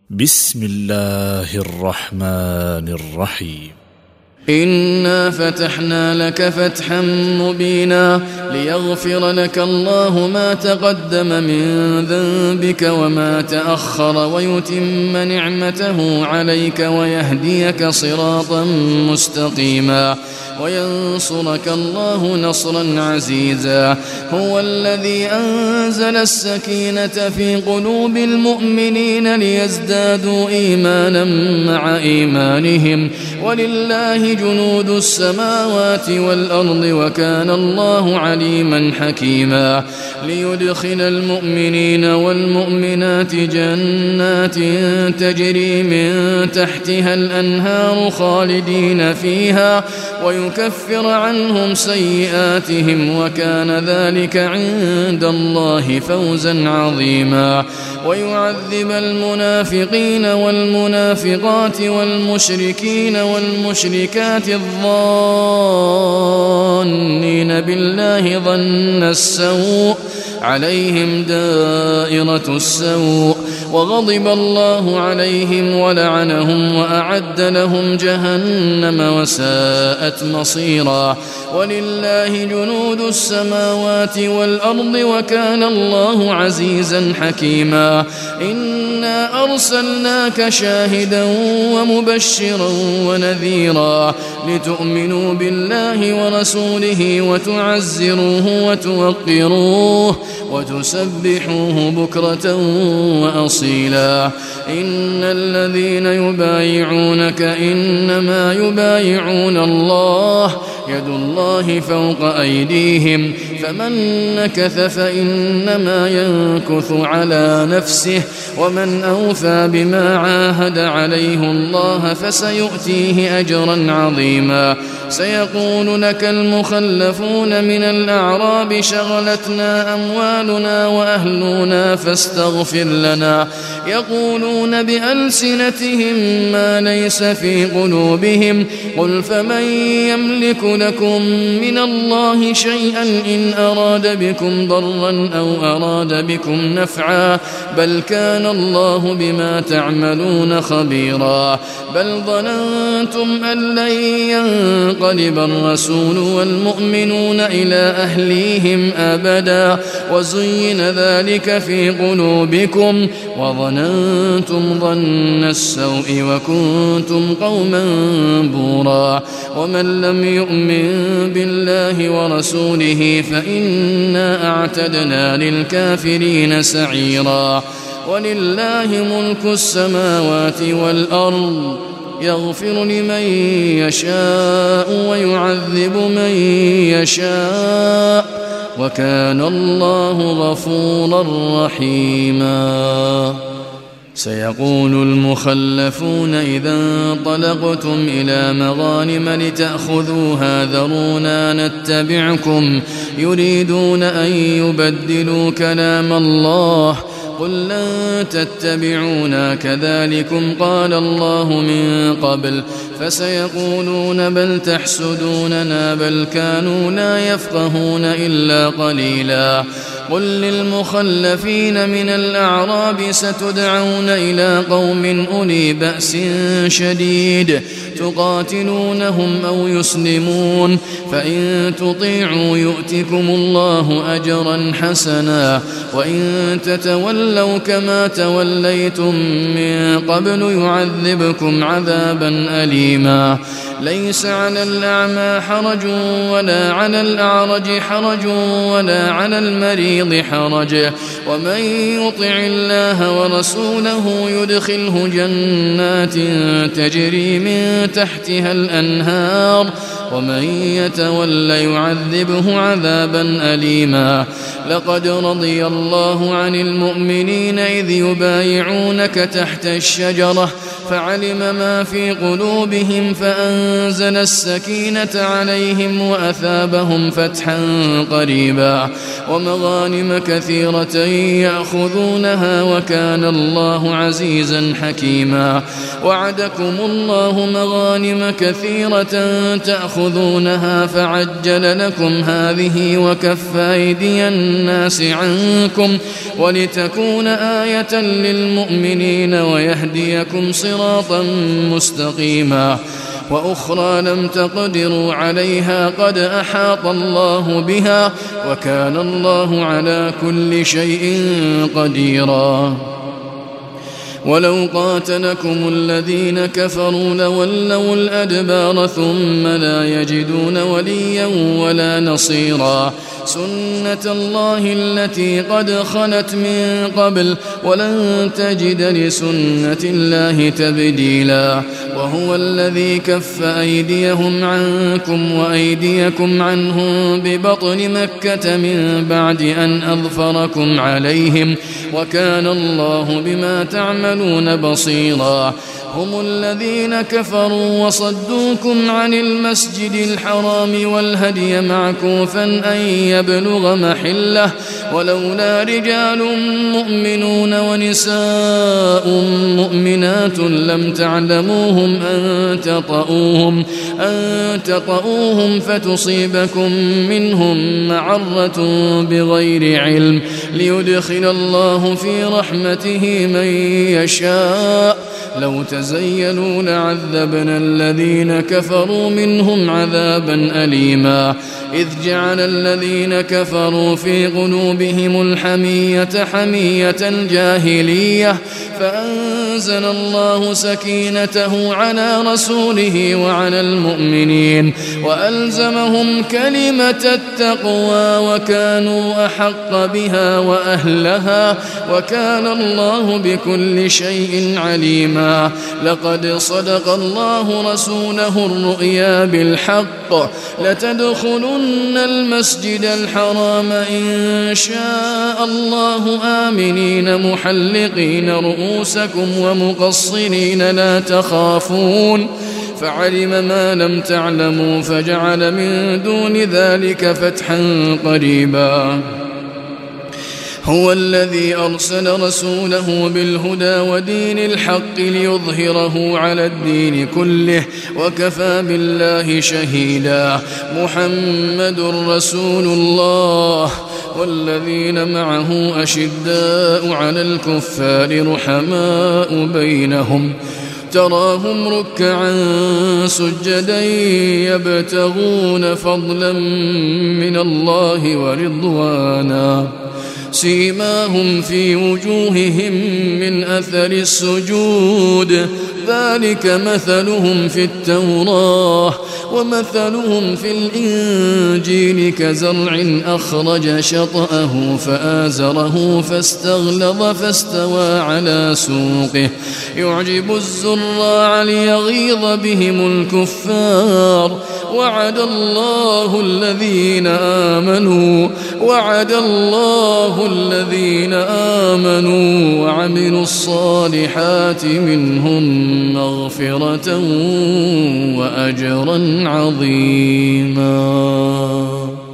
بسم الله الرحمن الرحيم. إنا فتحنا لك فتحا مبينا ليغفر لك الله ما تقدم من ذنبك وما تأخر ويتم نعمته عليك ويهديك صراطا مستقيما وينصرك الله نصرا عزيزا. هو الذي أنزل السكينة في قلوب المؤمنين ليزدادوا إيمانا مع إيمانهم ولله جنود السماوات والأرض وكان الله عليما حكيما. ليدخل المؤمنين والمؤمنات جنات تجري من تحتها الأنهار خالدين فيها ويكفر عنهم سيئاتهم وكان ذلك عند الله فوزا عظيما. ويعذب المنافقين والمنافقات والمشركين والمشركات الظانين بالله ظن السوء عليهم دائرة السوء وغضب الله عليهم ولعنهم وأعد لهم جهنم وساءت مصيرا. ولله جنود السماوات والأرض وكان الله عزيزا حكيما. إنا أرسلناك شاهدا ومبشرا ونذيرا لتؤمنوا بالله ورسوله وتعزروه وتوقروه وتسبحوه بكرة وأصيلا. إن الذين يبايعونك إنما يبايعون الله يد الله فوق أيديهم فمن نكث فإنما ينكث على نفسه ومن أوفى بما عاهد عليه الله فسيؤتيه أجرا عظيما. سيقول لك المخلفون من الأعراب شغلتنا أموالنا وأهلنا فاستغفر لنا يقولون بألسنتهم ما ليس في قلوبهم قل فمن يملك لكم من الله شيئا إن أراد بكم ضرا أو أراد بكم نفعا بل كان الله بما تعملون خبيرا. بل ظننتم أن لن ينقلب الرسول والمؤمنون إلى أهليهم أبدا وزين ذلك في قلوبكم وظننتم ظن السوء وكنتم قوما بورا. ومن لم يؤمن بالله ورسوله فإنا أعتدنا للكافرين سعيرا. ولله ملك السماوات والأرض يغفر لمن يشاء ويعذب من يشاء وكان الله غفورا رحيما. سيقول المخلفون إذا انطلقتم إلى مغانم لتأخذوها ذرونا نتبعكم يريدون أن يبدلوا كلام الله قل لن تتبعونا كذلكم قال الله من قبل فسيقولون بل تحسدوننا بل كانوا لا يفقهون إلا قليلا. قل للمخلفين من الأعراب ستدعون إلى قوم أولي بأس شديد تقاتلونهم أو يسلمون فإن تطيعوا يؤتكم الله أجرا حسنا وإن تتولوا كما توليتم من قبل يعذبكم عذابا أليما. ليس على الأعمى حرج ولا على الأعرج حرج ولا على المريض حرج ومن يطع الله ورسوله يدخله جنات تجري من تحتها الأنهار ومن يتول يعذبه عذابا أليما. لقد رضي الله عن المؤمنين إذ يبايعونك تحت الشجرة فعلم ما في قلوبهم فأنزل السكينة عليهم وأثابهم فتحا قريبا ومغانم كثيرة يأخذونها وكان الله عزيزا حكيما. وعدكم الله مغانم كثيرة تأخذونها تأخذونها فعجل لكم هذه وكف أيدي الناس عنكم ولتكون آية للمؤمنين ويهديكم صراطا مستقيما وأخرى لم تقدروا عليها قد أحاط الله بها وكان الله على كل شيء قديرا ولو قاتلكم الذين كفروا لولوا الأدبار ثم لا يجدون وليا ولا نصيرا سنة الله التي قد خلت من قبل ولن تجد لسنة الله تبديلا وهو الذي كف أيديهم عنكم وأيديكم عنهم ببطن مكة من بعد أن أظفركم عليهم وكان الله بما تعملون بصيرا هم الذين كفروا وصدوكم عن المسجد الحرام والهدي معكوفا أن يبلغ محله ولولا رجال مؤمنون ونساء مؤمنات لم تعلموهم أن تطؤوهم فتصيبكم منهم معرة بغير علم ليدخل الله في رحمته من يشاء لو تزيلوا لعذبنا الذين كفروا منهم عذابا أليما إذ جعل الذين كفروا في قلوبهم الحمية حمية الجاهلية فأنزل الله سكينته على رسوله وعلى المؤمنين وألزمهم كلمة التقوى وكانوا أحق بها وأهلها وكان الله بكل شيء عليما لقد صدق الله رسوله الرؤيا بالحق لتدخلن المسجد الحرام إن شاء الله آمنين محلقين رؤوسكم ومقصرين لا تخافون فعلم ما لم تعلموا فجعل من دون ذلك فتحا قريبا هو الذي أرسل رسوله بالهدى ودين الحق ليظهره على الدين كله وكفى بالله شهيدا محمد رسول الله والذين معه أشداء على الكفار رحماء بينهم تراهم ركعا سجدا يبتغون فضلا من الله ورضوانا سيماهم في وجوههم من أثر السجود ذلك مثلهم في التوراة ومثلهم في الإنجيل كزرع أخرج شطأه فآزره فاستغلظ فاستوى على سوقه يعجب الزراع ليغيظ بهم الكفار وعد الله الذين آمنوا وعملوا الصالحات منهم مغفرة وأجرا عظيما.